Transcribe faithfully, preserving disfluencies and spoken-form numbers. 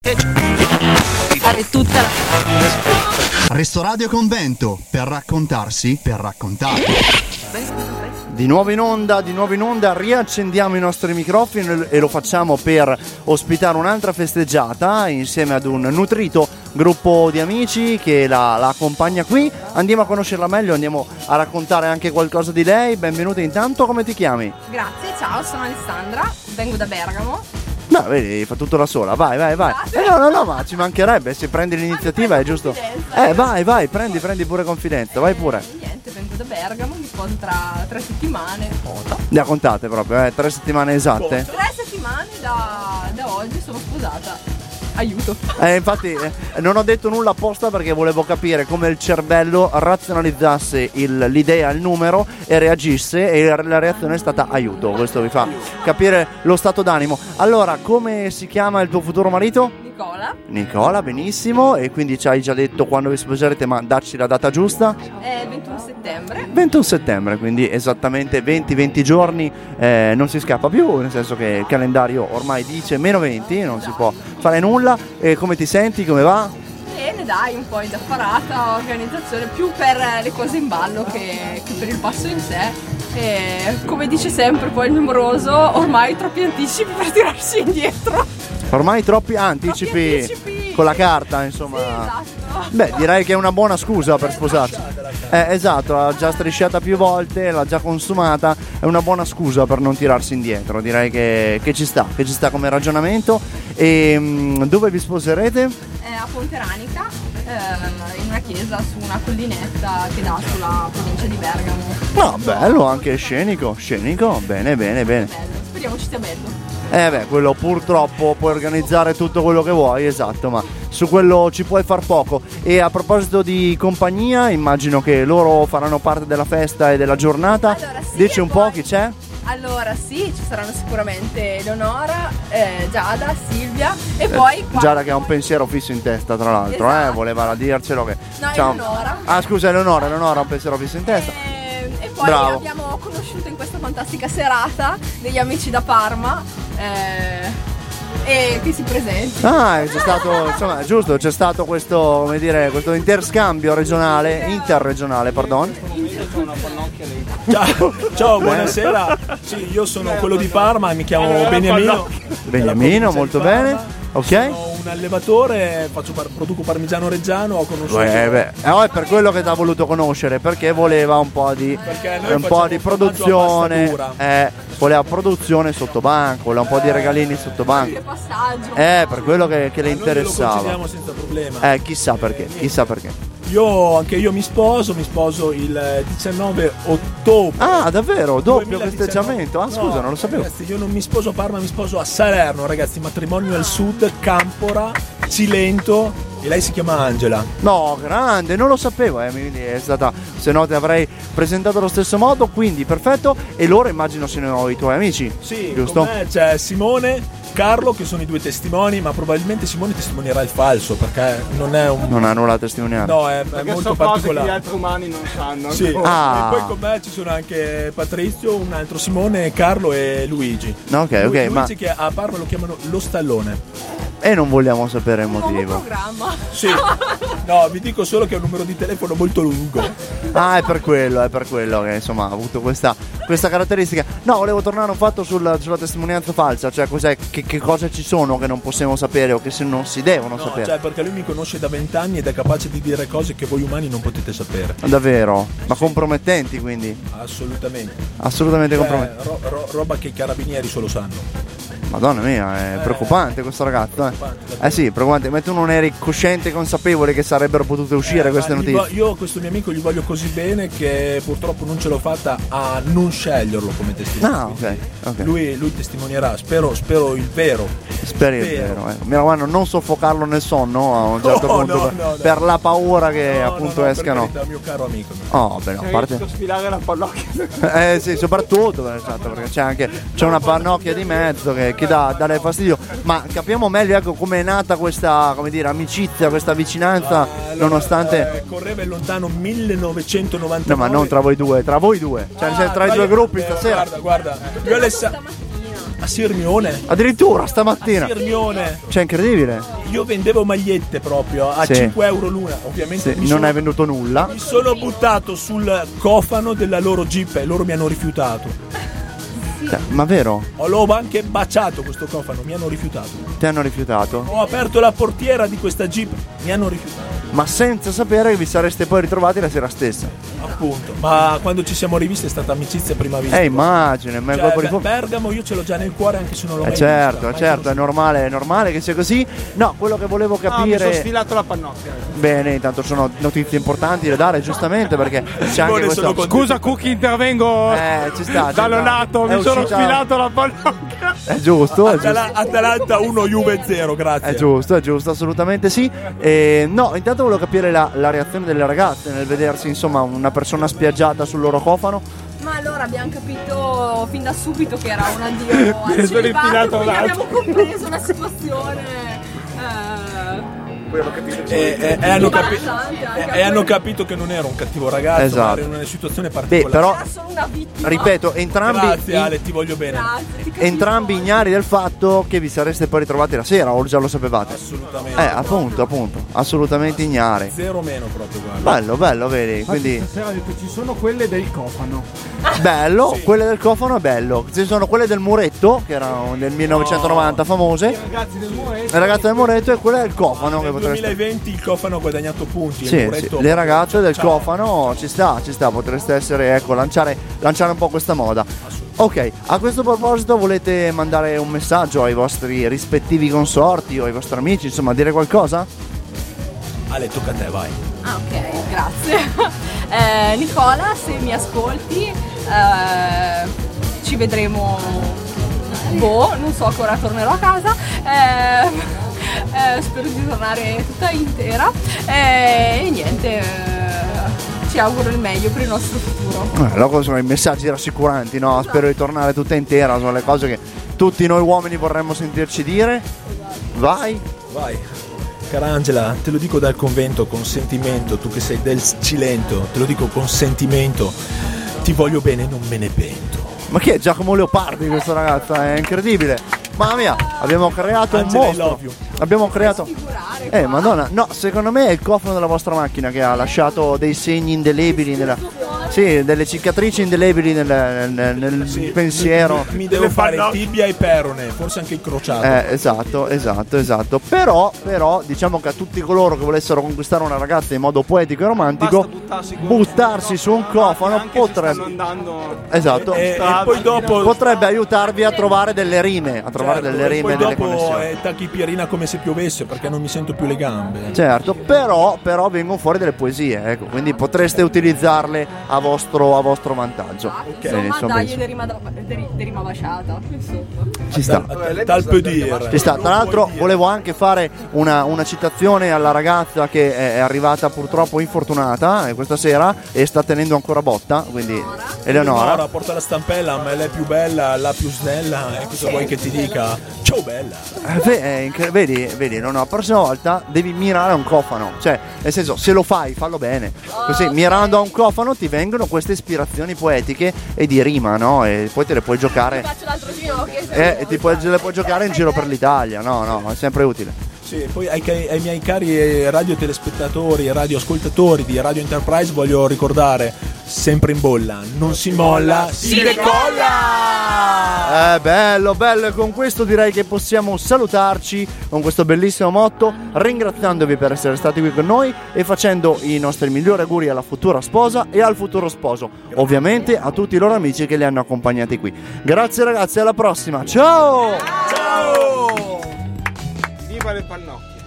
Fare tutta la... Restoradio Convento, per raccontarsi, per raccontare. Di nuovo in onda, di nuovo in onda, riaccendiamo i nostri microfoni e lo facciamo per ospitare un'altra festeggiata insieme ad un nutrito gruppo di amici che la, la accompagna qui. Andiamo a conoscerla meglio, andiamo a raccontare anche qualcosa di lei. Benvenuta intanto, come ti chiami? Grazie, ciao, sono Alessandra, vengo da Bergamo. No, vedi, fa tutto da sola, vai, vai, vai. Eh, no, no, no, ma ci mancherebbe, se prendi l'iniziativa è giusto. Eh, vai, vai, prendi, prendi pure confidenza, vai pure. Niente, vengo da Bergamo, mi sposo tra tre settimane. Le ha contate proprio, eh, tre settimane esatte? Tre settimane da, da oggi sono sposata. Aiuto. Eh, infatti eh, non ho detto nulla apposta perché volevo capire come il cervello razionalizzasse il, l'idea, il numero e reagisse, e la reazione è stata aiuto. Questo vi fa capire lo stato d'animo. Allora, come si chiama il tuo futuro marito? Nicola. Nicola, benissimo. E quindi ci hai già detto quando vi sposerete, ma dacci la data giusta? È il ventuno settembre. ventuno settembre, quindi esattamente venti venti giorni, eh, non si scappa più, nel senso che il calendario ormai dice meno venti, non si può fare nulla. E come ti senti, come va? Bene, dai, un po' indaffarata, organizzazione, più per le cose in ballo che, che per il passo in sé. E come dice sempre poi il numoroso, ormai troppi anticipi per tirarsi indietro. Ormai troppi anticipi, troppi anticipi con la carta, insomma. Sì, esatto. Beh, direi che è una buona scusa per sposarsi. Eh, esatto, l'ha già strisciata più volte, l'ha già consumata, è una buona scusa per non tirarsi indietro. Direi che, che ci sta, che ci sta come ragionamento. E mh, dove vi sposerete? È a Ponte Ranica, eh, in una chiesa su una collinetta che dà sulla provincia di Bergamo. No, bello, anche scenico, scenico, bene, bene, bene. Bello, speriamo ci sia bello. Eh beh, quello purtroppo puoi organizzare tutto quello che vuoi, esatto, ma su quello ci puoi far poco. E a proposito di compagnia, immagino che loro faranno parte della festa e della giornata. Allora, sì, dici un poi... po' chi c'è? Allora sì, ci saranno sicuramente Eleonora, eh, Giada, Silvia e poi qua... Giada che ha un pensiero fisso in testa, tra l'altro, Esatto. eh, voleva dircelo che... No, Ciao. Eleonora. Ah, scusa, Eleonora, Eleonora ha un pensiero fisso in testa. E, e poi Bravo. abbiamo conosciuto in questa fantastica serata degli amici da Parma eh, e che si presenti. Ah, c'è stato, insomma, è giusto, c'è stato questo, come dire, questo interscambio regionale, interregionale, pardon. Ciao, ciao, buonasera. Sì, io sono quello di Parma, mi chiamo Beniamino. Beniamino, molto bene. Ok. Sono un allevatore, faccio par- produco parmigiano reggiano, ho conosciuto. Eh, beh, eh, è per quello che ti ha voluto conoscere, perché voleva un po' di, Perché noi un po' di facciamo formaggio a produzione, pasta eh, voleva produzione sotto banco, voleva un po' di regalini sotto banco. Che passaggio. Eh, per quello che, che le Ma noi glielo interessava. concediamo senza problema. Eh, chissà perché, chissà perché. Io, anche io mi sposo, mi sposo il diciannove ottobre. Ah, davvero? Doppio duemiladiciannove. festeggiamento? Ah, scusa, No, non lo sapevo. Ragazzi, io non mi sposo a Parma, mi sposo a Salerno, ragazzi, matrimonio al sud, Campora, Cilento, e lei si chiama Angela. No, grande, non lo sapevo, eh, quindi è stata, se no ti avrei presentato allo stesso modo, quindi perfetto. E loro immagino siano i tuoi amici, Sì, giusto? con me c'è Simone, Carlo, che sono i due testimoni, ma probabilmente Simone testimonierà il falso perché non è un... Non ha nulla da testimoniare. No, è, è Perché molto sono cose che particolare. gli altri umani non sanno. Sì. Ah. E poi con me ci sono anche Patrizio, un altro Simone, Carlo e Luigi. No, ok, Lu- ok, Luigi ma che a Parma lo chiamano lo stallone. e non vogliamo sapere il Nuovo motivo. programma. Sì. No, vi dico solo che è un numero di telefono molto lungo. Ah, è per quello, è per quello che insomma ha avuto questa, questa caratteristica. No, volevo tornare un fatto sul- sulla testimonianza falsa, cioè cos'è, che, che cose ci sono che non possiamo sapere o che se non si devono No, sapere. cioè perché lui mi conosce da vent'anni ed è capace di dire cose che voi umani non potete sapere. Davvero? Ma compromettenti quindi? Assolutamente. Assolutamente Cioè, compromettenti. ro- ro- roba che i carabinieri solo sanno. Madonna mia, è preoccupante questo ragazzo, eh. Eh sì, preoccupante, ma tu non eri cosciente e consapevole che sarebbero potute uscire Eh, queste ma gli notizie? vo- io questo mio amico gli voglio così bene che purtroppo non ce l'ho fatta a non sceglierlo come testimone. Ah, ok, ok. Lui, lui testimonierà, spero, spero il vero. Speri il Spero. vero, eh. Mi raccomando, non soffocarlo nel sonno a un certo No, punto no, per, no, no. per la paura che No, appunto no, no, escano. per carità, mio caro amico. Oh, beh, no, a Sei parte. riuscito a sfilare la pallocchia. Eh sì, soprattutto esatto, perché c'è anche c'è una pannocchia di mezzo che, che dà, dà fastidio. Ma capiamo meglio ecco come è nata questa, come dire, amicizia, questa vicinanza, Allora, nonostante. eh, correva il lontano millenovecentonovantanove. No, ma non tra voi due, tra voi due. Cioè Ah, tra i dai, due gruppi eh, stasera. Guarda, guarda. Io, Alessa- Stamattina. A Sirmione. Addirittura stamattina. A Sirmione. Cioè, incredibile. Io vendevo magliette proprio a Sì. cinque euro l'una. Ovviamente Sì, mi non sono, hai venduto nulla. mi sono buttato sul cofano della loro Jeep e loro mi hanno rifiutato. Cioè, ma vero? Ho l'ho anche baciato questo cofano, mi hanno rifiutato. Ti hanno rifiutato? Ho aperto la portiera di questa Jeep, mi hanno rifiutato. Ma senza sapere che vi sareste poi ritrovati la sera stessa. Appunto. Ma quando ci siamo rivisti è stata amicizia a prima vista. Eh, immagino, ma è Cioè, colpo di Be- fu- Bergamo io ce l'ho già nel cuore anche se non l'ho Eh mai certo, vista, mai certo, è conosciuta. normale, è normale che sia così. No, quello che volevo No, mi sono capire. sfilato la pannocchia. Bene, intanto sono notizie importanti da dare, giustamente, perché c'è anche Simone, questo. sono con- Scusa Cookie, intervengo Eh, ci sta. ci dallo sta. lato, È mi sono uscita- sfilato la pannocchia. È giusto, è giusto. Atala- Atalanta uno, Juve zero, grazie. È giusto, è giusto, assolutamente sì. E, no, intanto volevo capire la, la reazione delle ragazze nel vedersi, insomma, una persona spiaggiata sul loro cofano. Ma allora abbiamo capito fin da subito che era un addio Mi al sono celibato, infilato quindi l'altro. abbiamo compreso la situazione. eh, E, e- e hanno, capi- Imbarazzante anche e- a e hanno quello. capito che non era un cattivo ragazzo, Esatto. ma era in una situazione Beh, particolare. però, Era solo una vittima. ripeto, entrambi, Grazie Ale, ti voglio bene. Grazie, ti capisco. entrambi ignari del fatto che vi sareste poi ritrovati la sera, o già lo sapevate? Assolutamente. Eh, appunto, appunto, assolutamente ignari. Zero meno proprio, guarda. Bello, bello, vedi, quindi Stasera ha detto ci sono quelle del cofano. bello, Sì. quelle del cofano è bello. Ci sono quelle del muretto, che erano nel millenovecentonovanta famose, Ragazzi del muretto. le ragazze del muretto e quella del cofano che Nel potreste. duemilaventi il cofano ha guadagnato punti. Sì, il sì, muretto- le ragazze del Ciao. cofano ci sta, ci sta, potreste essere, ecco, lanciare, lanciare un po' questa moda. Ok, a questo proposito volete mandare un messaggio ai vostri rispettivi consorti o ai vostri amici, insomma, dire qualcosa? Ale, tocca a te, vai. Ah, ok, grazie. Eh, Nicola, se mi ascolti, eh, ci vedremo. Boh, non so, ancora tornerò a casa. Eh, eh, spero di tornare tutta intera. Eh, e niente, eh, ci auguro il meglio per il nostro futuro. Eh, allora sono i messaggi rassicuranti, no? Spero di tornare tutta intera, sono le cose che tutti noi uomini vorremmo sentirci dire. Vai. Vai. Cara Angela, te lo dico dal convento con sentimento, tu che sei del Cilento, te lo dico con sentimento, ti voglio bene, non me ne pento. Ma chi è Giacomo Leopardi questa ragazza? È incredibile. Mamma mia, abbiamo creato un Angela, I mostro. love you. Abbiamo creato. Figurare Eh, qua. madonna, no, secondo me è il cofano della vostra macchina che ha lasciato dei segni indelebili nella. Sì, delle cicatrici indelebili nel, nel- nel Sì, pensiero. Mi, mi devo fare tibia e perone, forse anche il crociato. Eh, esatto, esatto, esatto. Però, però, diciamo che a tutti coloro che volessero conquistare una ragazza in modo poetico e romantico, Basta buttarsi, con- buttarsi su un cofano anche se potrebbe. stanno andando. Esatto. E, e poi dopo Potrebbe aiutarvi a trovare delle rime, a trovare certo, delle e rime poi e delle dopo connessioni. è tachipirina come se piovesse perché non mi sento più le gambe. Certo, però, però vengono fuori delle poesie, ecco, quindi potreste utilizzarle a vostro, a vostro vantaggio. Bene, Insomma, insomma, dai, penso- di rima, di, di rima basciata. Insomma. ci sta. Tal per dire. Ci sta. Tra Non l'altro puoi dire. volevo anche fare una, una citazione alla ragazza che è, è arrivata purtroppo infortunata eh, questa sera e sta tenendo ancora botta, quindi Eleonora. Eleonora porta la stampella, ma lei è più bella, la più snella. E cosa vuoi che ti dica? Ciao bella. Eh, ve- eh, incre- vedi, vedi, no, no, la prossima volta devi mirare a un cofano, cioè, nel senso, se lo fai, fallo bene. Così, mirando a un cofano ti vengono queste ispirazioni poetiche e di rima, no? E poi te le puoi giocare, Faccio l'altro ginocchio. eh, e ti puoi, le puoi giocare in giro per l'Italia, no, no, è sempre utile. Sì, poi ai, ca- ai miei cari radio telespettatori e radio ascoltatori di Radio Enterprise voglio ricordare, sempre in bolla, non si molla, si decolla! Eh, bello, bello, e con questo direi che possiamo salutarci con questo bellissimo motto, ringraziandovi per essere stati qui con noi e facendo i nostri migliori auguri alla futura sposa e al futuro sposo, ovviamente a tutti i loro amici che li hanno accompagnati qui. Grazie ragazzi, alla prossima, ciao! Ciao! Viva le pannocchie.